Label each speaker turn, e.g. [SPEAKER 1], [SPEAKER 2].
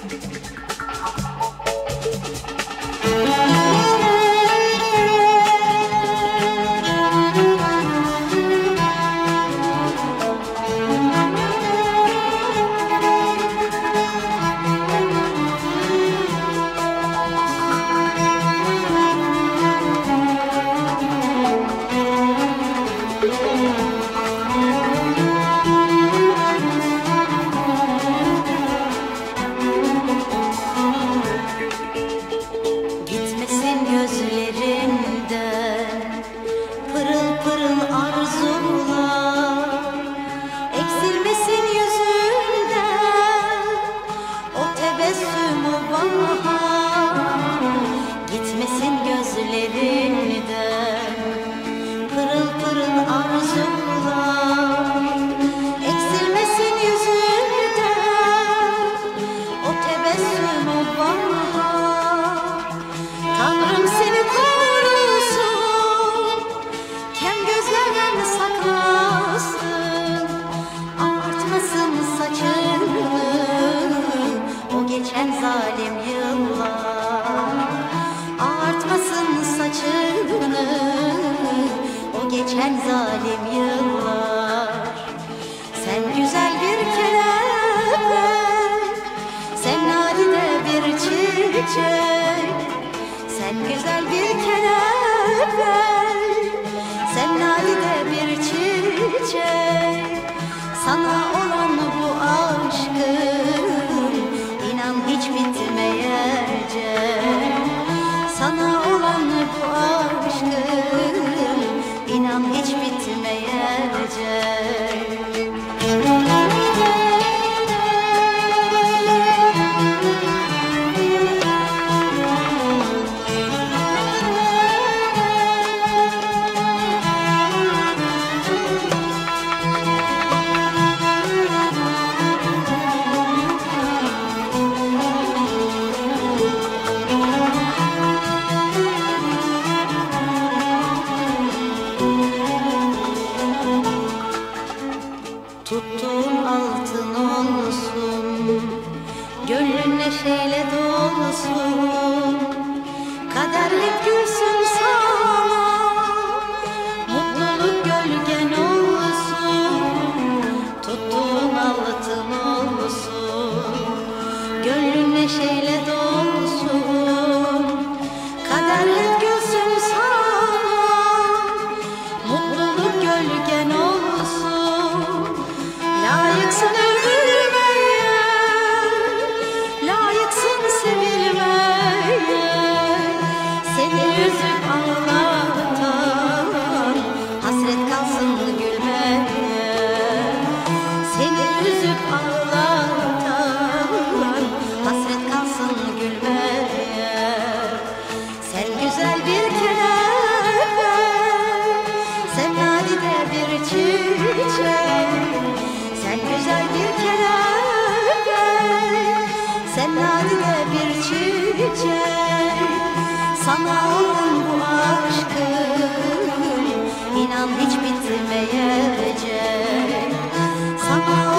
[SPEAKER 1] geçen zalim yıllar. Sen güzel bir kelebek, sen nadide bir çiçek. Sen güzel bir kelebek, sen nadide bir çiçek. Sana olan bu aşkım inan hiç bitmeyecek. Sana olan bu aşkım inan hiç bitmeyecek. Tuttuğun altın olsun, gönlün neşeyle dolsun. Kader hep gülsün sana, mutluluk gölgen olsun. Tuttuğun altın olsun, gönlün neşeyle dolsun. Kader hep gülsün sana, mutluluk gölgen olsun. Layıksın övülmeye, layıksın sevilmeye. Seni üzüp ağlatan hasret kalsın gülmeye. Seni üzüp ağlatan hasret kalsın gülmeye. Sen güzel bir kelebek, sen nadide bir çiçek. Sen güzel bir kelebek, sen nadide bir çiçek. Sana olan bu aşkım inan hiç bitmeyecek. Sana